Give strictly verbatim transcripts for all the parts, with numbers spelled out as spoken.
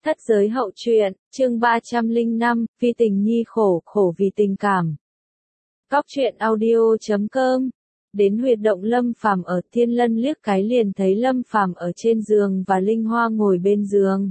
Thất giới hậu truyện, chương ba trăm lẻ năm, vì tình nhi khổ, khổ vì tình cảm. Góc truyện audio chấm com. Đến huyệt động Lâm Phàm ở, Thiên Lân liếc cái liền thấy Lâm Phàm ở trên giường và Linh Hoa ngồi bên giường.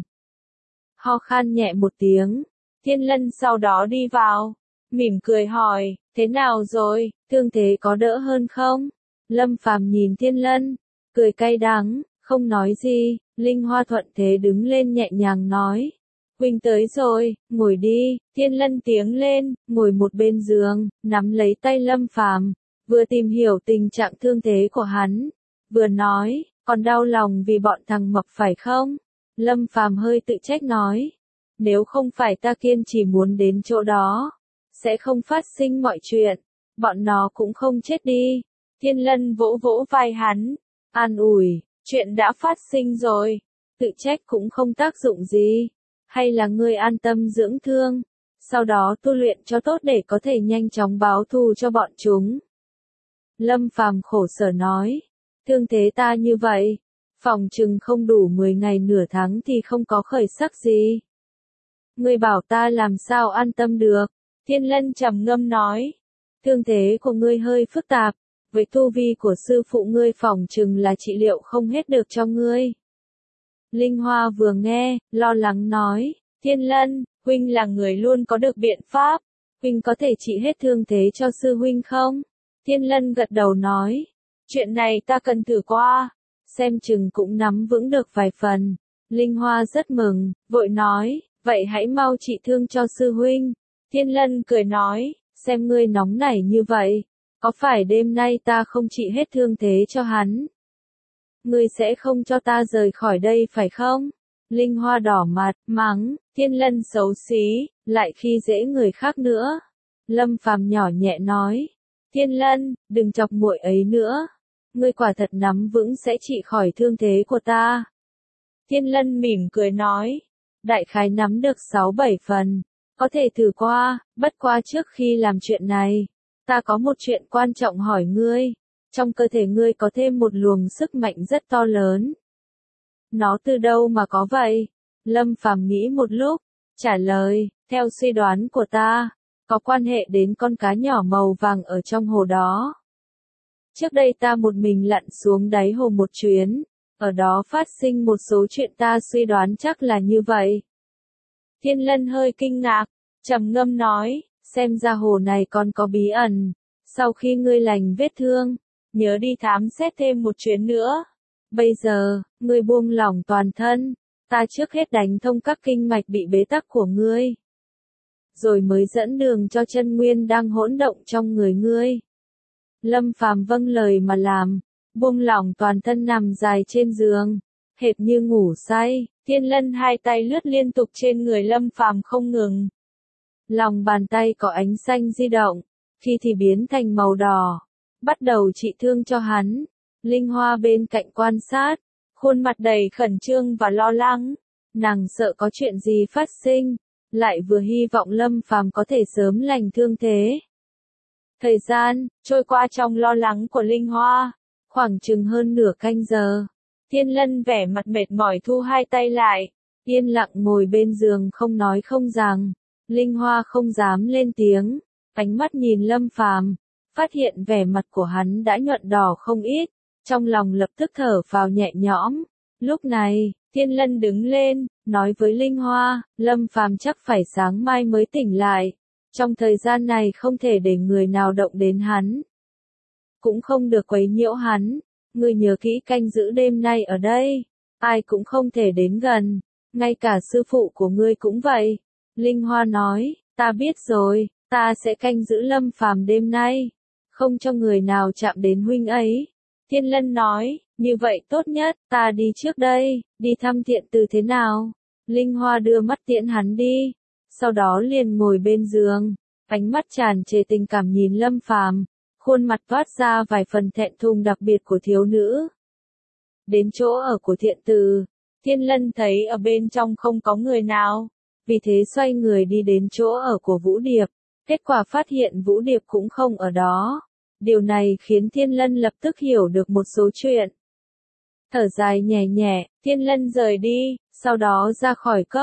Ho khan nhẹ một tiếng, Thiên Lân sau đó đi vào, mỉm cười hỏi, thế nào rồi, thương thế có đỡ hơn không? Lâm Phàm nhìn Thiên Lân, cười cay đắng, không nói gì. Linh Hoa thuận thế đứng lên nhẹ nhàng nói, huynh tới rồi, ngồi đi. Thiên Lân tiếng lên, ngồi một bên giường, nắm lấy tay Lâm Phàm, vừa tìm hiểu tình trạng thương thế của hắn, vừa nói, còn đau lòng vì bọn thằng mập phải không? Lâm Phàm hơi tự trách nói, nếu không phải ta kiên trì muốn đến chỗ đó, sẽ không phát sinh mọi chuyện, bọn nó cũng không chết đi. Thiên Lân vỗ vỗ vai hắn, an ủi, chuyện đã phát sinh rồi, tự trách cũng không tác dụng gì, hay là ngươi an tâm dưỡng thương, sau đó tu luyện cho tốt để có thể nhanh chóng báo thù cho bọn chúng. Lâm Phàm khổ sở nói, thương thế ta như vậy, phòng chừng không đủ mười ngày nửa tháng thì không có khởi sắc gì. Ngươi bảo ta làm sao an tâm được? Thiên Lân trầm ngâm nói, thương thế của ngươi hơi phức tạp, với tu vi của sư phụ ngươi phòng chừng là trị liệu không hết được cho ngươi. Linh Hoa vừa nghe, lo lắng nói, Thiên Lân, huynh là người luôn có được biện pháp, huynh có thể trị hết thương thế cho sư huynh không? Thiên Lân gật đầu nói, chuyện này ta cần thử qua, xem chừng cũng nắm vững được vài phần. Linh Hoa rất mừng, vội nói, vậy hãy mau trị thương cho sư huynh. Thiên Lân cười nói, xem ngươi nóng nảy như vậy, có phải đêm nay ta không trị hết thương thế cho hắn? Ngươi sẽ không cho ta rời khỏi đây phải không? Linh Hoa đỏ mặt, mắng, Thiên Lân xấu xí, lại khi dễ người khác nữa. Lâm Phàm nhỏ nhẹ nói, Thiên Lân, đừng chọc muội ấy nữa. Ngươi quả thật nắm vững sẽ trị khỏi thương thế của ta. Thiên Lân mỉm cười nói, đại khái nắm được sáu bảy phần, có thể thử qua, bất qua trước khi làm chuyện này, ta có một chuyện quan trọng hỏi ngươi, trong cơ thể ngươi có thêm một luồng sức mạnh rất to lớn. Nó từ đâu mà có vậy? Lâm Phàm nghĩ một lúc, trả lời, theo suy đoán của ta, có quan hệ đến con cá nhỏ màu vàng ở trong hồ đó. Trước đây ta một mình lặn xuống đáy hồ một chuyến, ở đó phát sinh một số chuyện ta suy đoán chắc là như vậy. Thiên Lân hơi kinh ngạc, trầm ngâm nói, xem ra hồ này còn có bí ẩn, sau khi ngươi lành vết thương, nhớ đi thám xét thêm một chuyến nữa. Bây giờ, ngươi buông lỏng toàn thân, ta trước hết đánh thông các kinh mạch bị bế tắc của ngươi, rồi mới dẫn đường cho chân nguyên đang hỗn động trong người ngươi. Lâm Phàm vâng lời mà làm, buông lỏng toàn thân nằm dài trên giường, hệt như ngủ say. Thiên Lân hai tay lướt liên tục trên người Lâm Phàm không ngừng. Lòng bàn tay có ánh xanh di động, khi thì biến thành màu đỏ, bắt đầu trị thương cho hắn. Linh Hoa bên cạnh quan sát, khuôn mặt đầy khẩn trương và lo lắng, nàng sợ có chuyện gì phát sinh, lại vừa hy vọng Lâm Phàm có thể sớm lành thương thế. Thời gian trôi qua trong lo lắng của Linh Hoa, khoảng chừng hơn nửa canh giờ. Thiên Lân vẻ mặt mệt mỏi thu hai tay lại, yên lặng ngồi bên giường không nói không rằng. Linh Hoa không dám lên tiếng, ánh mắt nhìn Lâm Phàm, phát hiện vẻ mặt của hắn đã nhuận đỏ không ít, trong lòng lập tức thở phào nhẹ nhõm. Lúc này, Thiên Lân đứng lên, nói với Linh Hoa, Lâm Phàm chắc phải sáng mai mới tỉnh lại, trong thời gian này không thể để người nào động đến hắn, cũng không được quấy nhiễu hắn. Ngươi nhớ kỹ canh giữ đêm nay ở đây, ai cũng không thể đến gần, ngay cả sư phụ của ngươi cũng vậy. Linh Hoa nói, ta biết rồi, ta sẽ canh giữ Lâm Phàm đêm nay, không cho người nào chạm đến huynh ấy. Thiên Lân nói, như vậy tốt nhất, ta đi trước đây, đi thăm Thiện Từ thế nào? Linh Hoa đưa mắt tiễn hắn đi, sau đó liền ngồi bên giường, ánh mắt tràn trề tình cảm nhìn Lâm Phàm. Khuôn mặt toát ra vài phần thẹn thùng đặc biệt của thiếu nữ. Đến chỗ ở của Thiện Từ, Thiên Lân thấy ở bên trong không có người nào, vì thế xoay người đi đến chỗ ở của Vũ Điệp, kết quả phát hiện Vũ Điệp cũng không ở đó. Điều này khiến Thiên Lân lập tức hiểu được một số chuyện. Thở dài nhẹ nhẹ, Thiên Lân rời đi, sau đó ra khỏi cốc,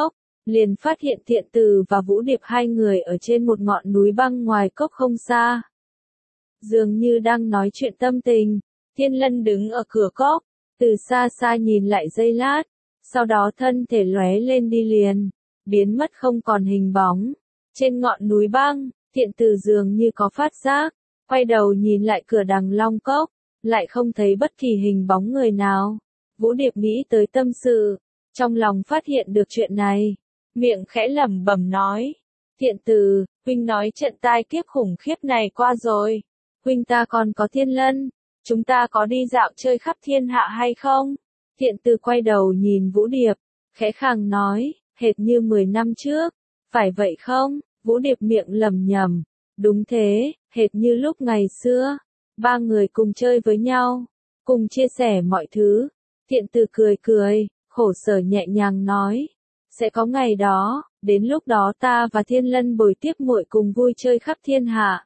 liền phát hiện Thiện Từ và Vũ Điệp hai người ở trên một ngọn núi băng ngoài cốc không xa. Dường như đang nói chuyện tâm tình, Thiên Lân đứng ở cửa cốc, từ xa xa nhìn lại giây lát, sau đó thân thể lóe lên đi liền, biến mất không còn hình bóng. Trên ngọn núi băng, Thiện Từ dường như có phát giác, quay đầu nhìn lại cửa đằng long cốc, lại không thấy bất kỳ hình bóng người nào. Vũ Điệp nghĩ tới tâm sự, trong lòng phát hiện được chuyện này, miệng khẽ lẩm bẩm nói: Thiện Từ, huynh nói trận tai kiếp khủng khiếp này qua rồi, huynh ta còn có Thiên Lân, chúng ta có đi dạo chơi khắp thiên hạ hay không? Thiện Từ quay đầu nhìn Vũ Điệp, khẽ khàng nói, hệt như mười năm trước, phải vậy không? Vũ Điệp miệng lẩm nhẩm, đúng thế, hệt như lúc ngày xưa, ba người cùng chơi với nhau, cùng chia sẻ mọi thứ. Thiện Từ cười cười, khổ sở nhẹ nhàng nói, sẽ có ngày đó, đến lúc đó ta và Thiên Lân bồi tiếp muội cùng vui chơi khắp thiên hạ,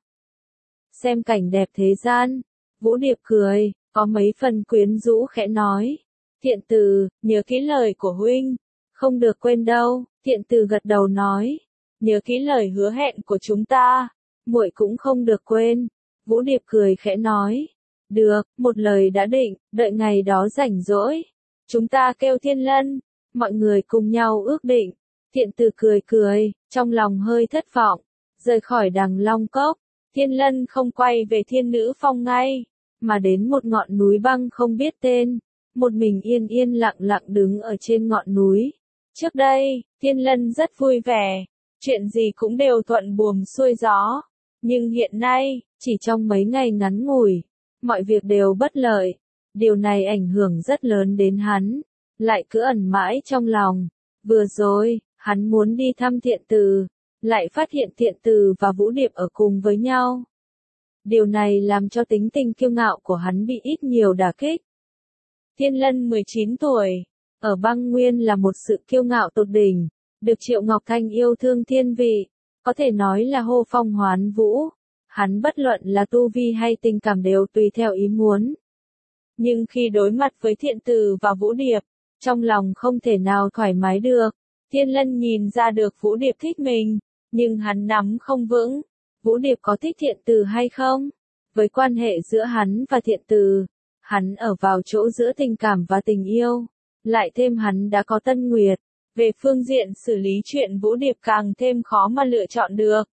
xem cảnh đẹp thế gian. Vũ Điệp cười, có mấy phần quyến rũ khẽ nói, Thiện Từ, nhớ kỹ lời của huynh, không được quên đâu. Thiện Từ gật đầu nói, nhớ kỹ lời hứa hẹn của chúng ta, muội cũng không được quên. Vũ Điệp cười khẽ nói, được, một lời đã định, đợi ngày đó rảnh rỗi, chúng ta kêu Thiên Lân, mọi người cùng nhau ước định. Thiện Từ cười cười, trong lòng hơi thất vọng, rời khỏi đằng long cốc, Thiên Lân không quay về Thiên Nữ Phong ngay, mà đến một ngọn núi băng không biết tên, một mình yên yên lặng lặng đứng ở trên ngọn núi. Trước đây, Thiên Lân rất vui vẻ, chuyện gì cũng đều thuận buồm xuôi gió, nhưng hiện nay, chỉ trong mấy ngày ngắn ngủi, mọi việc đều bất lợi, điều này ảnh hưởng rất lớn đến hắn, lại cứ ẩn mãi trong lòng. Vừa rồi, hắn muốn đi thăm Thiện Từ, lại phát hiện Thiện Từ và Vũ Điệp ở cùng với nhau. Điều này làm cho tính tình kiêu ngạo của hắn bị ít nhiều đả kích. Thiên Lân mười chín tuổi, ở băng nguyên là một sự kiêu ngạo tột đỉnh, được Triệu Ngọc Thanh yêu thương thiên vị, có thể nói là hô phong hoán vũ. Hắn bất luận là tu vi hay tình cảm đều tùy theo ý muốn. Nhưng khi đối mặt với Thiện Từ và Vũ Điệp, trong lòng không thể nào thoải mái được. Thiên Lân nhìn ra được Vũ Điệp thích mình, nhưng hắn nắm không vững. Vũ Điệp có thích Thiện Từ hay không? Với quan hệ giữa hắn và Thiện Từ, hắn ở vào chỗ giữa tình cảm và tình yêu, lại thêm hắn đã có Tân Nguyệt. Về phương diện xử lý chuyện Vũ Điệp càng thêm khó mà lựa chọn được.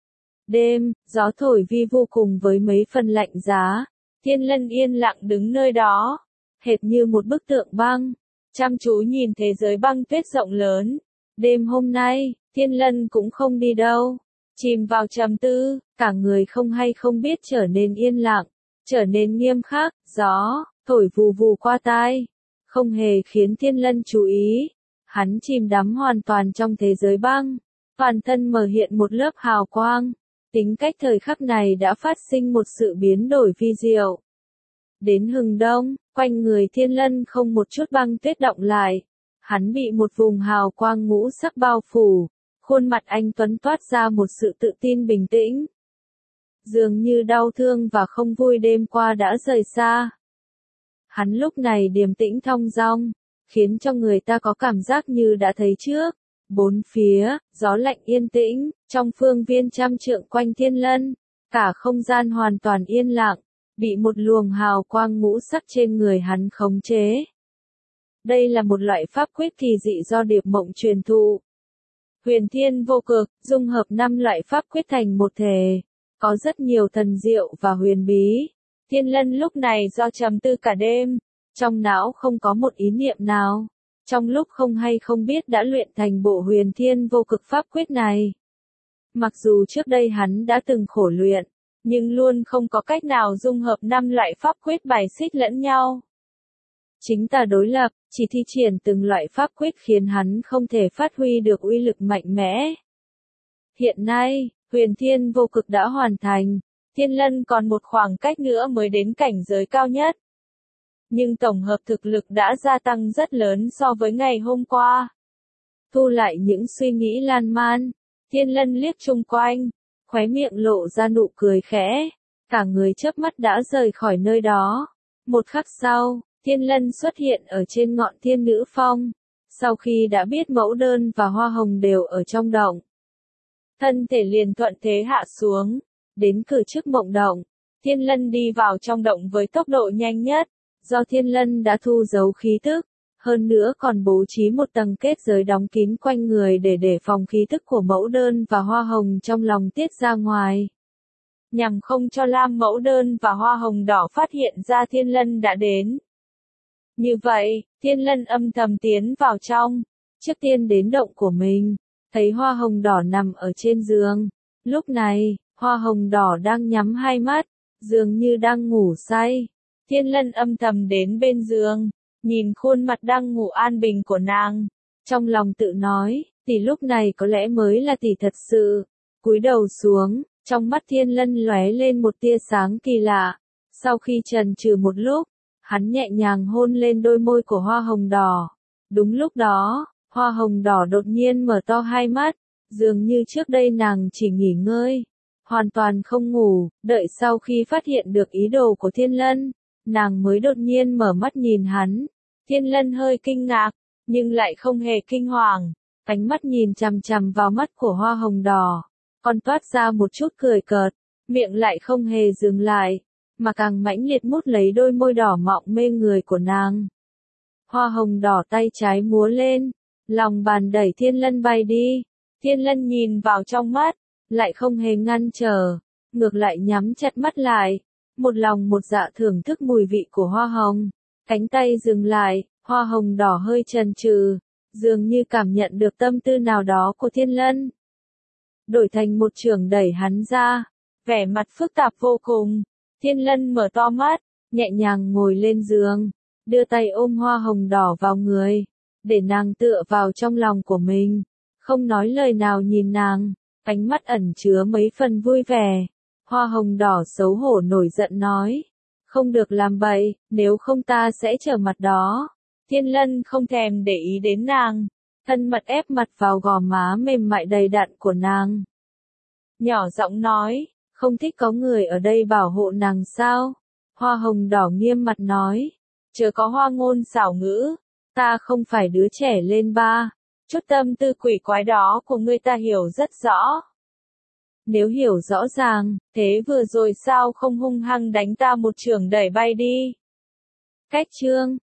Đêm, gió thổi vi vu cùng với mấy phần lạnh giá, Thiên Lân yên lặng đứng nơi đó, hệt như một bức tượng băng, chăm chú nhìn thế giới băng tuyết rộng lớn. Đêm hôm nay, Thiên Lân cũng không đi đâu, chìm vào trầm tư, cả người không hay không biết trở nên yên lặng, trở nên nghiêm khắc. Gió thổi vù vù qua tai, không hề khiến Thiên Lân chú ý. Hắn chìm đắm hoàn toàn trong thế giới băng, toàn thân mở hiện một lớp hào quang. Tính cách thời khắc này đã phát sinh một sự biến đổi vi diệu. Đến hừng đông, quanh người Thiên Lân không một chút băng tuyết động lại. Hắn bị một vùng hào quang ngũ sắc bao phủ, khuôn mặt anh tuấn toát ra một sự tự tin bình tĩnh. Dường như đau thương và không vui đêm qua đã rời xa. Hắn lúc này điềm tĩnh thong dong, khiến cho người ta có cảm giác như đã thấy trước. Bốn phía, gió lạnh yên tĩnh, trong phương viên trăm trượng quanh Thiên Lân, cả không gian hoàn toàn yên lặng, bị một luồng hào quang ngũ sắc trên người hắn khống chế. Đây là một loại pháp quyết kỳ dị do Điệp Mộng truyền thụ. Huyền Thiên Vô Cực, dung hợp năm loại pháp quyết thành một thể, có rất nhiều thần diệu và huyền bí. Thiên Lân lúc này do trầm tư cả đêm, trong não không có một ý niệm nào. Trong lúc không hay không biết đã luyện thành bộ Huyền Thiên Vô Cực pháp quyết này. Mặc dù trước đây hắn đã từng khổ luyện, nhưng luôn không có cách nào dung hợp năm loại pháp quyết bài xích lẫn nhau. Chính tà đối lập, chỉ thi triển từng loại pháp quyết khiến hắn không thể phát huy được uy lực mạnh mẽ. Hiện nay, Huyền Thiên Vô Cực đã hoàn thành, Thiên Lân còn một khoảng cách nữa mới đến cảnh giới cao nhất. Nhưng tổng hợp thực lực đã gia tăng rất lớn so với ngày hôm qua. Thu lại những suy nghĩ lan man, Thiên Lân liếc chung quanh, khóe miệng lộ ra nụ cười khẽ, cả người chớp mắt đã rời khỏi nơi đó. Một khắc sau, Thiên Lân xuất hiện ở trên ngọn Thiên Nữ Phong, Sau khi đã biết mẫu đơn và hoa hồng đều ở trong động, thân thể liền thuận thế hạ xuống, đến cử trước mộng động. Thiên Lân đi vào trong động với tốc độ nhanh nhất, do Thiên Lân đã thu giấu khí tức, hơn nữa còn bố trí một tầng kết giới đóng kín quanh người để đề phòng khí tức của mẫu đơn và hoa hồng trong lòng tiết ra ngoài. Nhằm không cho lam mẫu đơn và hoa hồng đỏ phát hiện ra Thiên Lân đã đến. Như vậy, Thiên Lân âm thầm tiến vào trong, trước tiên đến động của mình, thấy hoa hồng đỏ nằm ở trên giường. Lúc này, hoa hồng đỏ đang nhắm hai mắt, dường như đang ngủ say. Thiên Lân âm thầm đến bên giường, nhìn khuôn mặt đang ngủ an bình của nàng, trong lòng tự nói, tỷ lúc này có lẽ mới là tỷ thật sự. Cúi đầu xuống, trong mắt Thiên Lân lóe lên một tia sáng kỳ lạ. Sau khi chần chừ một lúc, hắn nhẹ nhàng hôn lên đôi môi của hoa hồng đỏ. Đúng lúc đó, hoa hồng đỏ đột nhiên mở to hai mắt, dường như trước đây nàng chỉ nghỉ ngơi, hoàn toàn không ngủ. Đợi sau khi phát hiện được ý đồ của Thiên Lân, nàng mới đột nhiên mở mắt nhìn hắn. Thiên Lân hơi kinh ngạc, nhưng lại không hề kinh hoàng, ánh mắt nhìn chằm chằm vào mắt của hoa hồng đỏ, còn toát ra một chút cười cợt, miệng lại không hề dừng lại, mà càng mãnh liệt mút lấy đôi môi đỏ mọng mê người của nàng. Hoa hồng đỏ tay trái múa lên, lòng bàn đẩy Thiên Lân bay đi. Thiên Lân nhìn vào trong mắt, lại không hề ngăn trở, ngược lại nhắm chặt mắt lại, một lòng một dạ thưởng thức mùi vị của hoa hồng. Cánh tay dừng lại, hoa hồng đỏ hơi chần chừ, dường như cảm nhận được tâm tư nào đó của Thiên Lân. Đổi thành một chưởng đẩy hắn ra, vẻ mặt phức tạp vô cùng. Thiên Lân mở to mắt, nhẹ nhàng ngồi lên giường, đưa tay ôm hoa hồng đỏ vào người, để nàng tựa vào trong lòng của mình, không nói lời nào nhìn nàng, ánh mắt ẩn chứa mấy phần vui vẻ. Hoa hồng đỏ xấu hổ nổi giận nói, không được làm bậy, nếu không ta sẽ trở mặt đó. Thiên Lân không thèm để ý đến nàng, thân mật ép mặt vào gò má mềm mại đầy đặn của nàng. Nhỏ giọng nói, không thích có người ở đây bảo hộ nàng sao? Hoa hồng đỏ nghiêm mặt nói, chớ có hoa ngôn xảo ngữ, ta không phải đứa trẻ lên ba, chút tâm tư quỷ quái đó của ngươi ta hiểu rất rõ. Nếu hiểu rõ ràng, thế vừa rồi sao không hung hăng đánh ta một chưởng đẩy bay đi? Cách chương